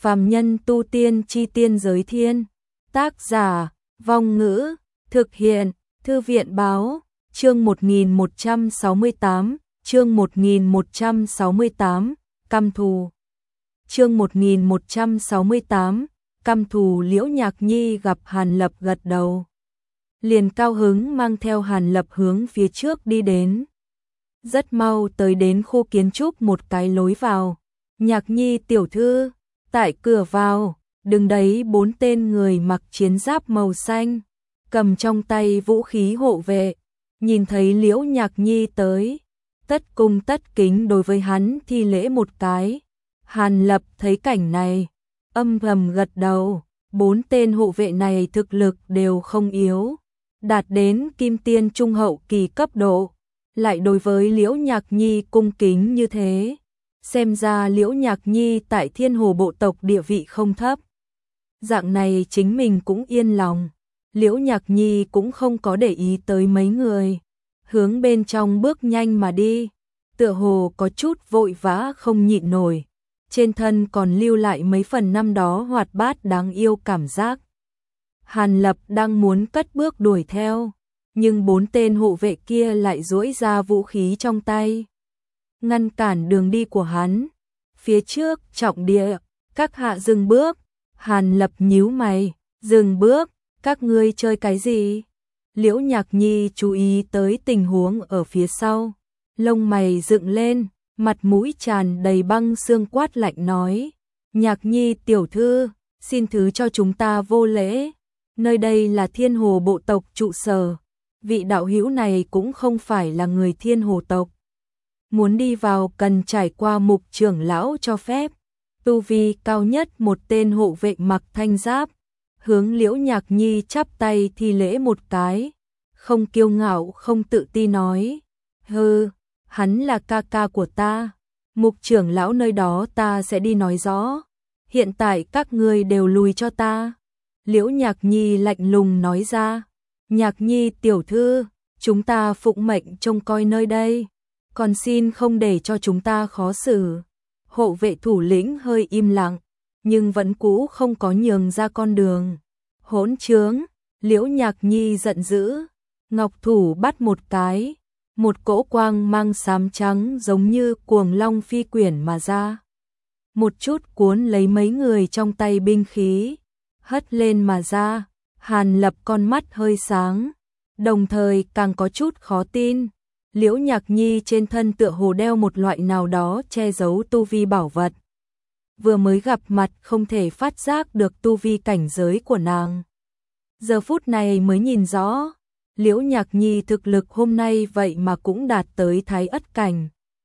Phàm nhân tu tiên chi tiên giới thiên. Tác giả, Vong Ngữ, thực hiện, Thư viện báo, chương 1168, chương 1168, căm thù. Chương 1168, căm thù. Liễu Nhạc Nhi gặp Hàn Lập gật đầu. Liền cao hứng mang theo Hàn Lập hướng phía trước đi đến. Rất mau tới đến khu kiến trúc một cái lối vào. Nhạc Nhi tiểu thư, tại cửa vào, đứng đấy 4 tên người mặc chiến giáp màu xanh, cầm trong tay vũ khí hộ vệ. Nhìn thấy Liễu Nhạc Nhi tới, tất cung tất kính đối với hắn thi lễ một cái. Hàn Lập thấy cảnh này, âm thầm gật đầu. 4 tên hộ vệ này thực lực đều không yếu, đạt đến kim tiên trung hậu kỳ cấp độ, lại đối với Liễu Nhạc Nhi cung kính như thế. Xem ra Liễu Nhạc Nhi tại Thiên Hồ bộ tộc địa vị không thấp. Dạng này chính mình cũng yên lòng. Liễu Nhạc Nhi cũng không có để ý tới mấy người, hướng bên trong bước nhanh mà đi, tựa hồ có chút vội vã không nhịn nổi, trên thân còn lưu lại mấy phần năm đó hoạt bát đáng yêu cảm giác. Hàn Lập đang muốn cất bước đuổi theo, nhưng 4 tên hộ vệ kia lại duỗi ra vũ khí trong tay, ngăn cản đường đi của hắn. Phía trước trọng địa, các hạ dừng bước. Hàn Lập nhíu mày, dừng bước, các ngươi chơi cái gì? Liễu Nhạc Nhi chú ý tới tình huống ở phía sau, lông mày dựng lên, mặt mũi tràn đầy băng xương quát lạnh nói. Nhạc Nhi tiểu thư, xin thứ cho chúng ta vô lễ. Nơi đây là Thiên Hồ bộ tộc trụ sở, vị đạo hữu này cũng không phải là người Thiên Hồ tộc. Muốn đi vào cần trải qua Mục trưởng lão cho phép. Tu vi cao nhất một tên hộ vệ mặc thanh giáp, hướng Liễu Nhạc Nhi chắp tay thi lễ một cái, không kiêu ngạo không tự ti nói. Hừ, hắn là ca ca của ta, Mục trưởng lão nơi đó ta sẽ đi nói rõ. Hiện tại các ngươi đều lùi cho ta. Liễu Nhạc Nhi lạnh lùng nói ra. Nhạc Nhi tiểu thư, chúng ta phụng mệnh trông coi nơi đây, còn xin không để cho chúng ta khó xử. Hộ vệ thủ lĩnh hơi im lặng, nhưng vẫn cũ không có nhường ra con đường. Hỗn trướng! Liễu Nhạc Nhi giận dữ, ngọc thủ bắt một cái, một cỗ quang mang xám trắng giống như cuồng long phi quyển mà ra. Một chút cuốn lấy mấy người trong tay binh khí, hất lên mà ra. Hàn Lập con mắt hơi sáng, đồng thời càng có chút khó tin. Liễu Nhạc Nhi trên thân tựa hồ đeo một loại nào đó che giấu tu vi bảo vật. Vừa mới gặp mặt không thể phát giác được tu vi cảnh giới của nàng. Giờ phút này mới nhìn rõ, Liễu Nhạc Nhi thực lực hôm nay vậy mà cũng đạt tới Thái Ất cảnh.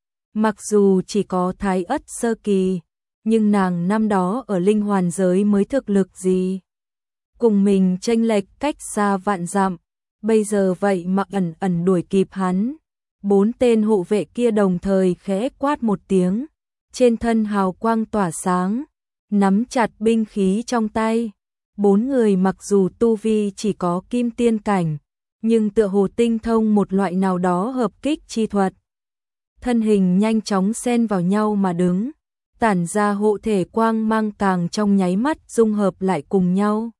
Mặc dù chỉ có Thái Ất sơ kỳ, nhưng nàng năm đó ở linh hoàn giới mới thực lực gì. Cùng mình chênh lệch cách xa vạn dặm, bây giờ vậy mà ẩn ẩn đuổi kịp hắn. 4 tên hộ vệ kia đồng thời khẽ quát một tiếng, trên thân hào quang tỏa sáng, nắm chặt binh khí trong tay. 4 người mặc dù tu vi chỉ có kim tiên cảnh, nhưng tựa hồ tinh thông một loại nào đó hợp kích chi thuật. Thân hình nhanh chóng xen vào nhau mà đứng, tản ra hộ thể quang mang càng trong nháy mắt dung hợp lại cùng nhau,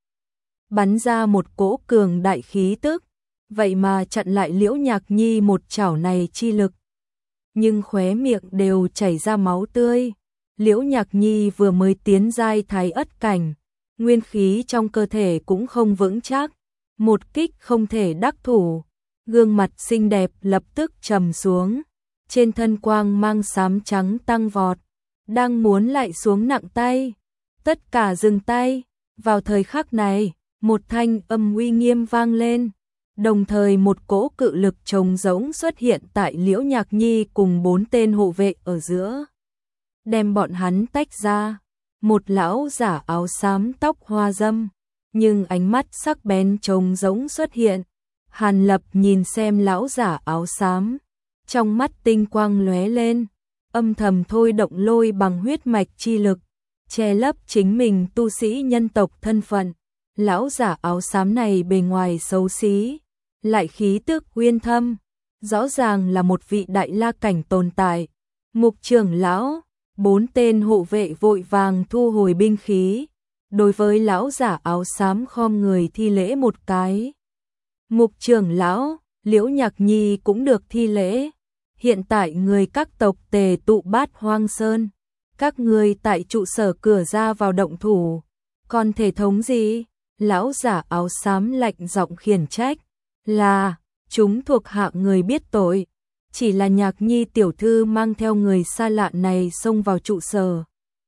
bắn ra một cỗ cường đại khí tức. Vậy mà chặn lại Liễu Nhạc Nhi một chảo này chi lực. Nhưng khóe miệng đều chảy ra máu tươi. Liễu Nhạc Nhi vừa mới tiến giai Thái Ất cảnh, nguyên khí trong cơ thể cũng không vững chắc, một kích không thể đắc thủ. Gương mặt xinh đẹp lập tức trầm xuống, trên thân quang mang xám trắng tăng vọt, đang muốn lại xuống nặng tay. Tất cả dừng tay. Vào thời khắc này, một thanh âm uy nghiêm vang lên. Đồng thời một cỗ cự lực trống rỗng xuất hiện tại Liễu Nhạc Nhi cùng 4 tên hộ vệ ở giữa, đem bọn hắn tách ra. Một lão giả áo xám tóc hoa dâm, nhưng ánh mắt sắc bén trống rỗng xuất hiện. Hàn Lập nhìn xem lão giả áo xám, trong mắt tinh quang lóe lên, âm thầm thôi động lôi bằng huyết mạch chi lực, che lấp chính mình tu sĩ nhân tộc thân phận. Lão giả áo xám này bề ngoài xấu xí, lại khí tức uyên thâm, rõ ràng là một vị đại la cảnh tồn tại. Mục trưởng lão, 4 tên hộ vệ vội vàng thu hồi binh khí, đối với lão giả áo xám khom người thi lễ một cái. Mục trưởng lão, Liễu Nhạc Nhi cũng được thi lễ. Hiện tại người các tộc tề tụ Bát Hoang Sơn, các người tại trụ sở cửa ra vào động thủ, còn thể thống gì? Lão giả áo xám lạnh giọng khiển trách, là, chúng thuộc hạ người biết tội, chỉ là Nhạc Nhi tiểu thư mang theo người xa lạ này xông vào trụ sở.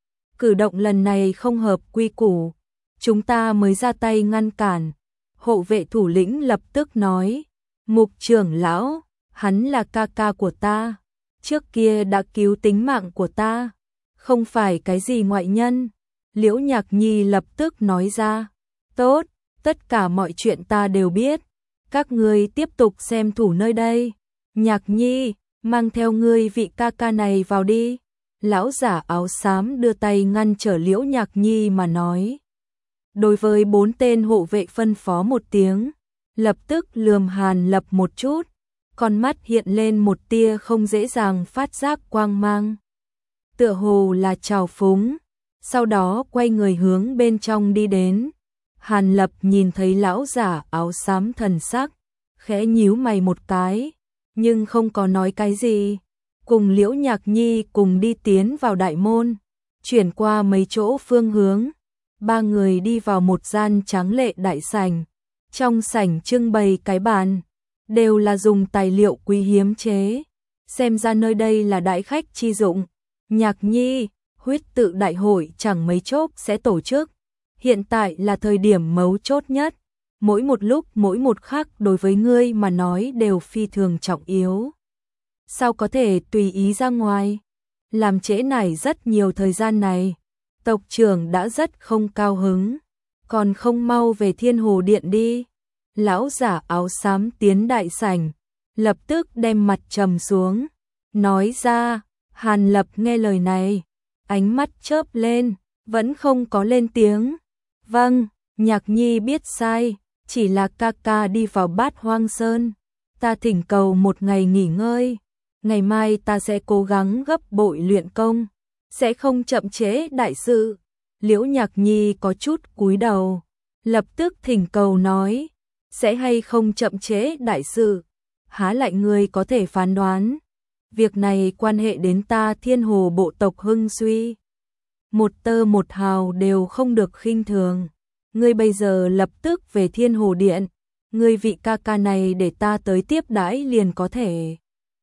Cử động lần này không hợp quy củ, chúng ta mới ra tay ngăn cản. Hộ vệ thủ lĩnh lập tức nói, Mục trưởng lão, hắn là ca ca của ta, trước kia đã cứu tính mạng của ta, không phải cái gì ngoại nhân. Liễu Nhạc Nhi lập tức nói ra, tốt, tất cả mọi chuyện ta đều biết, các ngươi tiếp tục xem thủ nơi đây. Nhạc Nhi, mang theo ngươi vị ca ca này vào đi. Lão giả áo xám đưa tay ngăn trở Liễu Nhạc Nhi mà nói. Đối với 4 tên hộ vệ phân phó một tiếng, lập tức lườm Hàn Lập một chút, con mắt hiện lên một tia không dễ dàng phát giác quang mang. Tựa hồ là trào phúng, sau đó quay người hướng bên trong đi đến. Hàn Lập nhìn thấy lão giả áo xám thần sắc, khẽ nhíu mày một cái, nhưng không có nói cái gì. Cùng Liễu Nhạc Nhi cùng đi tiến vào đại môn, chuyển qua mấy chỗ phương hướng. 3 người đi vào một gian tráng lệ đại sảnh. Trong sảnh trưng bày cái bàn, đều là dùng tài liệu quý hiếm chế. Xem ra nơi đây là đại khách chi dụng. Nhạc Nhi, huyết tự đại hội chẳng mấy chốc sẽ tổ chức. Hiện tại là thời điểm mấu chốt nhất. Mỗi một lúc mỗi một khắc đối với ngươi mà nói đều phi thường trọng yếu. Sao có thể tùy ý ra ngoài? Làm trễ nải rất nhiều thời gian này. Tộc trưởng đã rất không cao hứng, còn không mau về Thiên Hồ Điện đi. Lão giả áo xám tiến đại sảnh, lập tức đem mặt trầm xuống, nói ra. Hàn Lập nghe lời này, ánh mắt chớp lên, vẫn không có lên tiếng. Vâng, Nhạc Nhi biết sai, chỉ là ca ca đi vào Bát Hoang Sơn, ta thỉnh cầu một ngày nghỉ ngơi, ngày mai ta sẽ cố gắng gấp bội luyện công, sẽ không chậm trễ đại sự. Liễu Nhạc Nhi có chút cúi đầu, lập tức thỉnh cầu nói, sẽ hay không chậm trễ đại sự, há lại người có thể phán đoán. Việc này quan hệ đến ta Thiên Hồ bộ tộc hưng suy, một tơ một hào đều không được khinh thường. Ngươi bây giờ lập tức về Thiên Hồ Điện, ngươi vị ca ca này để ta tới tiếp đãi liền có thể.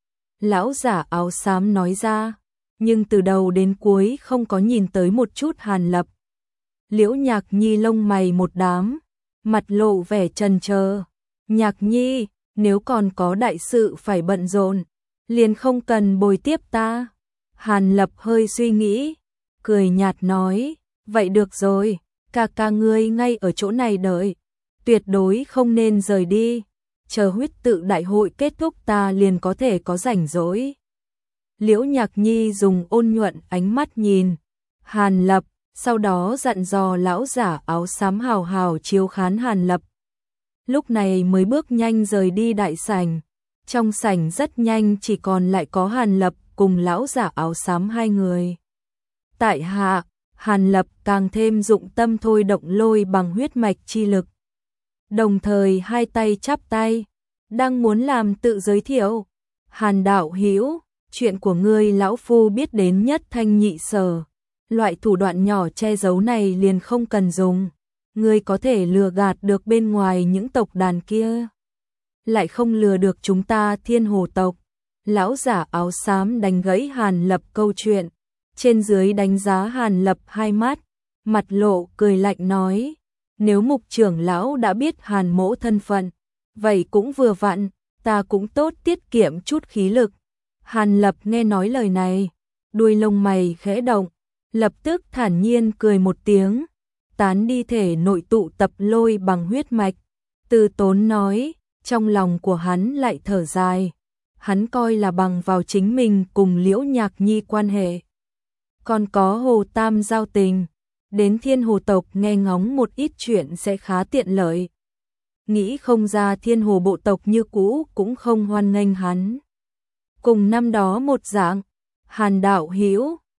Lão giả áo xám nói ra, nhưng từ đầu đến cuối không có nhìn tới một chút Hàn Lập. Liễu Nhạc Nhi lông mày một đám, mặt lộ vẻ chần chờ. Nhạc Nhi, nếu còn có đại sự phải bận rộn, liền không cần bồi tiếp ta. Hàn Lập hơi suy nghĩ, cười nhạt nói, vậy được rồi, ca ca ngươi ngay ở chỗ này đợi, tuyệt đối không nên rời đi, chờ huyết tự đại hội kết thúc ta liền có thể có rảnh rỗi. Liễu Nhạc Nhi dùng ôn nhuận ánh mắt nhìn Hàn Lập, sau đó dặn dò lão giả áo xám hào hào chiếu khán Hàn Lập. Lúc này mới bước nhanh rời đi đại sảnh. Trong sảnh rất nhanh chỉ còn lại có Hàn Lập cùng lão giả áo xám 2 người. Tại hạ, Hàn Lập càng thêm dụng tâm thôi động lôi bằng huyết mạch chi lực. Đồng thời 2 tay chắp tay, đang muốn làm tự giới thiệu. Hàn đạo hữu, chuyện của ngươi lão phu biết đến nhất thanh nhị sở. Loại thủ đoạn nhỏ che giấu này liền không cần dùng. Ngươi có thể lừa gạt được bên ngoài những tộc đàn kia, lại không lừa được chúng ta Thiên Hồ tộc. Lão giả áo xám đánh gãy Hàn Lập câu chuyện, trên dưới đánh giá Hàn Lập 2 mắt, mặt lộ cười lạnh nói, nếu Mục trưởng lão đã biết Hàn mỗ thân phận, vậy cũng vừa vặn, ta cũng tốt tiết kiệm chút khí lực. Hàn Lập nghe nói lời này, đuôi lông mày khẽ động, lập tức thản nhiên cười một tiếng, tán đi thể nội tụ tập lôi bằng huyết mạch. Từ Tốn nói, trong lòng của hắn lại thở dài, hắn coi là bằng vào chính mình cùng Liễu Nhạc Nhi quan hệ. Còn có Hồ Tam giao tình, đến Thiên Hồ tộc nghe ngóng một ít chuyện sẽ khá tiện lợi. Nghĩ không ra Thiên Hồ bộ tộc như cũ cũng không hoan nghênh hắn. Cùng năm đó một dạng, Hàn đạo hữu,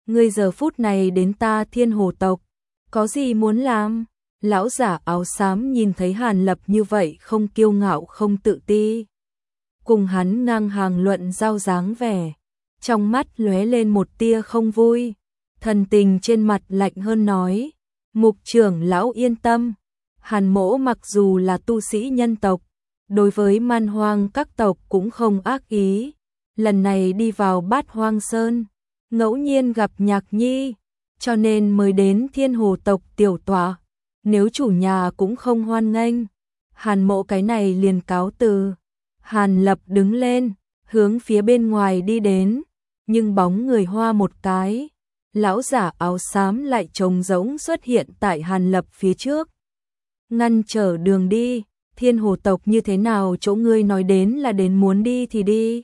ngươi giờ phút này đến ta Thiên Hồ tộc, có gì muốn làm? Lão giả áo xám nhìn thấy Hàn Lập như vậy không kiêu ngạo không tự ti. Cùng hắn ngang hàng luận giao dáng vẻ, trong mắt lóe lên một tia không vui, thần tình trên mặt lạnh hơn nói, Mục trưởng lão yên tâm, Hàn mỗ mặc dù là tu sĩ nhân tộc, đối với man hoang các tộc cũng không ác ý, lần này đi vào Bát Hoang Sơn, ngẫu nhiên gặp Nhạc Nhi, cho nên mới đến Thiên Hồ tộc tiểu tọa, nếu chủ nhà cũng không hoan nghênh, Hàn mỗ cái này liền cáo từ. Hàn Lập đứng lên, hướng phía bên ngoài đi đến, nhưng bóng người hoa một cái, lão giả áo xám lại trống rỗng xuất hiện tại Hàn Lập phía trước. Ngăn trở đường đi, Thiên Hồ tộc như thế nào chỗ ngươi nói đến là đến muốn đi thì đi.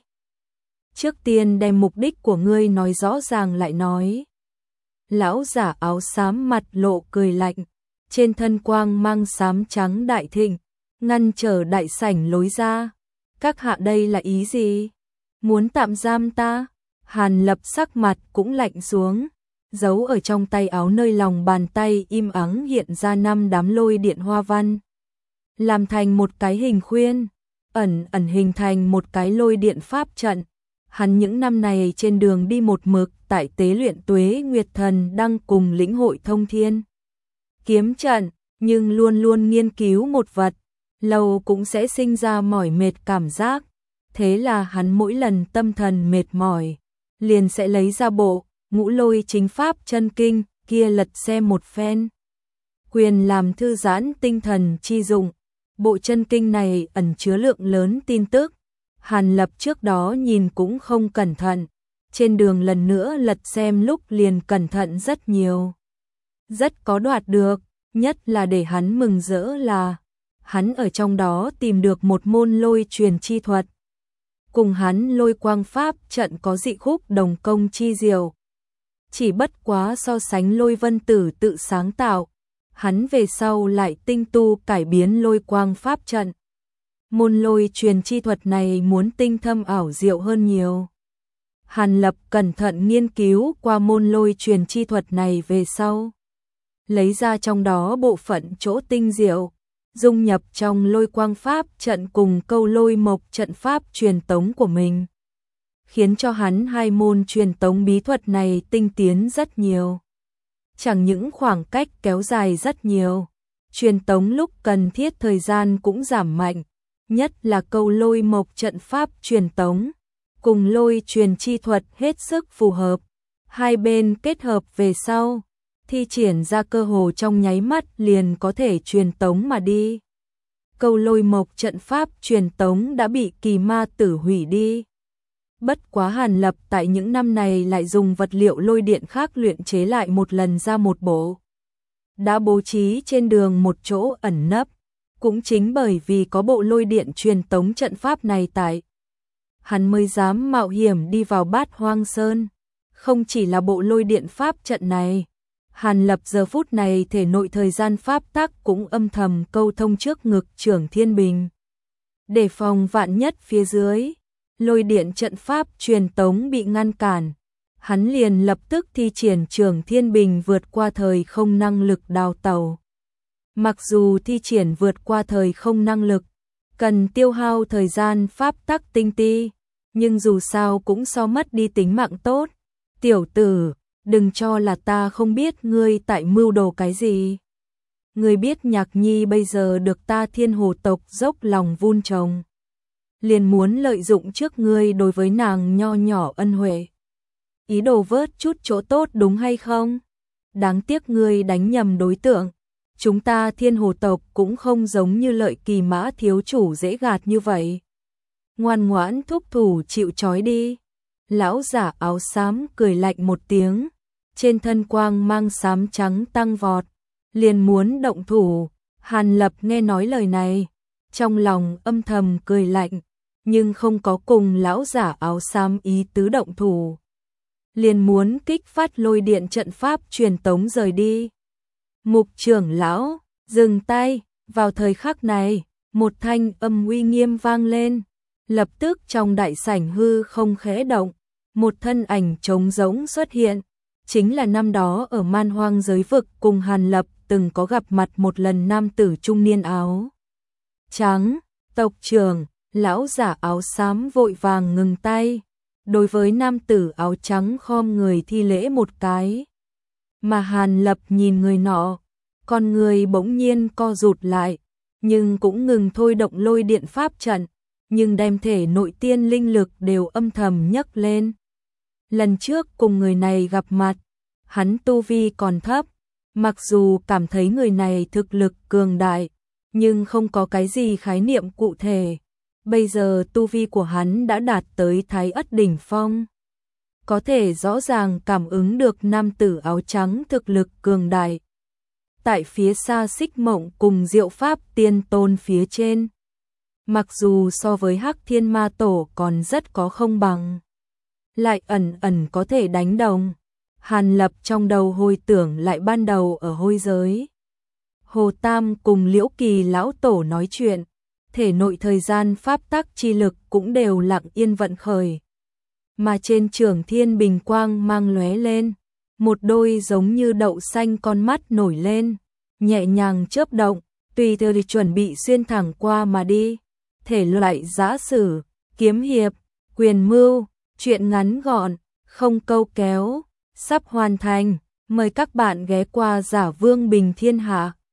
Trước tiên đem mục đích của ngươi nói rõ ràng lại nói. Lão giả áo xám mặt lộ cười lạnh, trên thân quang mang xám trắng đại thịnh, ngăn trở đại sảnh lối ra. Các hạ đây là ý gì? Muốn tạm giam ta? Hàn Lập sắc mặt cũng lạnh xuống, giấu ở trong tay áo nơi lòng bàn tay im ắng hiện ra 5 đám lôi điện hoa văn. Làm thành một cái hình khuyên, ẩn hình thành một cái lôi điện pháp trận. Hắn những năm này trên đường đi một mực tại tế luyện Tuế Nguyệt Thần đang cùng lĩnh hội thông thiên kiếm trận, nhưng luôn luôn nghiên cứu một vật, lâu cũng sẽ sinh ra mỏi mệt cảm giác. Thế là hắn mỗi lần tâm thần mệt mỏi, liền sẽ lấy ra bộ Ngũ Lôi Chính Pháp chân kinh kia lật xem một phen. Quyền làm thư giãn tinh thần chi dụng, bộ chân kinh này ẩn chứa lượng lớn tin tức. Hàn Lập trước đó nhìn cũng không cẩn thận, trên đường lần nữa lật xem lúc liền cẩn thận rất nhiều. Rất có đoạt được, nhất là để hắn mừng rỡ là hắn ở trong đó tìm được một môn lôi truyền chi thuật. Cùng hắn lôi quang pháp trận có dị khúc đồng công chi diệu. Chỉ bất quá so sánh Lôi Vân Tử tự sáng tạo, hắn về sau lại tinh tu cải biến lôi quang pháp trận. Môn lôi truyền chi thuật này muốn tinh thâm ảo diệu hơn nhiều. Hàn Lập cẩn thận nghiên cứu qua môn lôi truyền chi thuật này về sau, lấy ra trong đó bộ phận chỗ tinh diệu, dung nhập trong lôi quang pháp trận cùng câu lôi mộc trận pháp truyền tống của mình, khiến cho hắn hai môn truyền tống bí thuật này tinh tiến rất nhiều. Chẳng những khoảng cách kéo dài rất nhiều, truyền tống lúc cần thiết thời gian cũng giảm mạnh, nhất là câu lôi mộc trận pháp truyền tống, cùng lôi truyền chi thuật hết sức phù hợp, hai bên kết hợp về sau, thi triển ra cơ hồ trong nháy mắt liền có thể truyền tống mà đi. Câu lôi mộc trận pháp truyền tống đã bị kỳ ma tử hủy đi. Bất quá Hàn Lập tại những năm này lại dùng vật liệu lôi điện khác luyện chế lại một lần ra một bộ. Đã bố trí trên đường một chỗ ẩn nấp, cũng chính bởi vì có bộ lôi điện truyền tống trận pháp này tại, hắn mới dám mạo hiểm đi vào Bát Hoang Sơn. Không chỉ là bộ lôi điện pháp trận này, Hàn Lập giờ phút này thể nội thời gian pháp tắc cũng âm thầm câu thông trước ngực Trưởng Thiên Bình. Để phòng vạn nhất phía dưới, lôi điện trận pháp truyền tống bị ngăn cản, hắn liền lập tức thi triển Trưởng Thiên Bình vượt qua thời không năng lực đào tẩu. Mặc dù thi triển vượt qua thời không năng lực, cần tiêu hao thời gian pháp tắc tinh ti, nhưng dù sao cũng so mất đi tính mạng tốt. Tiểu tử, đừng cho là ta không biết ngươi tại mưu đồ cái gì. Ngươi biết Nhạc Nhi bây giờ được ta Thiên Hồ tộc dốc lòng vun trồng, liền muốn lợi dụng trước ngươi đối với nàng nho nhỏ ân huệ, ý đồ vớt chút chỗ tốt đúng hay không? Đáng tiếc ngươi đánh nhầm đối tượng. Chúng ta Thiên Hồ tộc cũng không giống như Lợi Kỳ Mã thiếu chủ dễ gạt như vậy. Ngoan ngoãn thúc thủ chịu trói đi. Lão giả áo xám cười lạnh một tiếng, trên thân quang mang xám trắng tăng vọt, liền muốn động thủ. Hàn Lập nghe nói lời này, trong lòng âm thầm cười lạnh, nhưng không có cùng lão giả áo xám ý tứ động thủ. Liền muốn kích phát lôi điện trận pháp truyền tống rời đi. Mục trưởng lão, dừng tay. Vào thời khắc này, một thanh âm uy nghiêm vang lên, lập tức trong đại sảnh hư không khẽ động, một thân ảnh trống rỗng xuất hiện, chính là năm đó ở Man Hoang giới vực cùng Hàn Lập từng có gặp mặt một lần nam tử trung niên áo trắng. Tộc trưởng, lão giả áo xám vội vàng ngừng tay, đối với nam tử áo trắng khom người thi lễ một cái. Mà Hàn Lập nhìn người nọ, con người bỗng nhiên co rụt lại, nhưng cũng ngừng thôi động lôi điện pháp trận, nhưng đem thể nội tiên linh lực đều âm thầm nhấc lên. Lần trước cùng người này gặp mặt, hắn tu vi còn thấp, mặc dù cảm thấy người này thực lực cường đại, nhưng không có cái gì khái niệm cụ thể. Bây giờ tu vi của hắn đã đạt tới Thái Ất đỉnh phong, có thể rõ ràng cảm ứng được nam tử áo trắng thực lực cường đại. Tại phía xa Xích Mộng cùng Diệu Pháp Tiên Tôn phía trên, mặc dù so với Hắc Thiên Ma Tổ còn rất có không bằng, lại ẩn ẩn có thể đánh đồng. Hàn Lập trong đầu hồi tưởng lại ban đầu ở hôi giới, Hồ Tam cùng Liễu Kỳ lão tổ nói chuyện, thể nội thời gian pháp tắc chi lực cũng đều lặng yên vận khởi. Mà trên trường thiên bình quang mang lóe lên, một đôi giống như đậu xanh con mắt nổi lên, nhẹ nhàng chớp động, tùy theo chuẩn bị xuyên thẳng qua mà đi. Thể loại giã sử, kiếm hiệp, quyền mưu, truyện ngắn gọn, không câu kéo, sắp hoàn thành. Mời các bạn ghé qua Giả Vương Bình Thiên Hạ.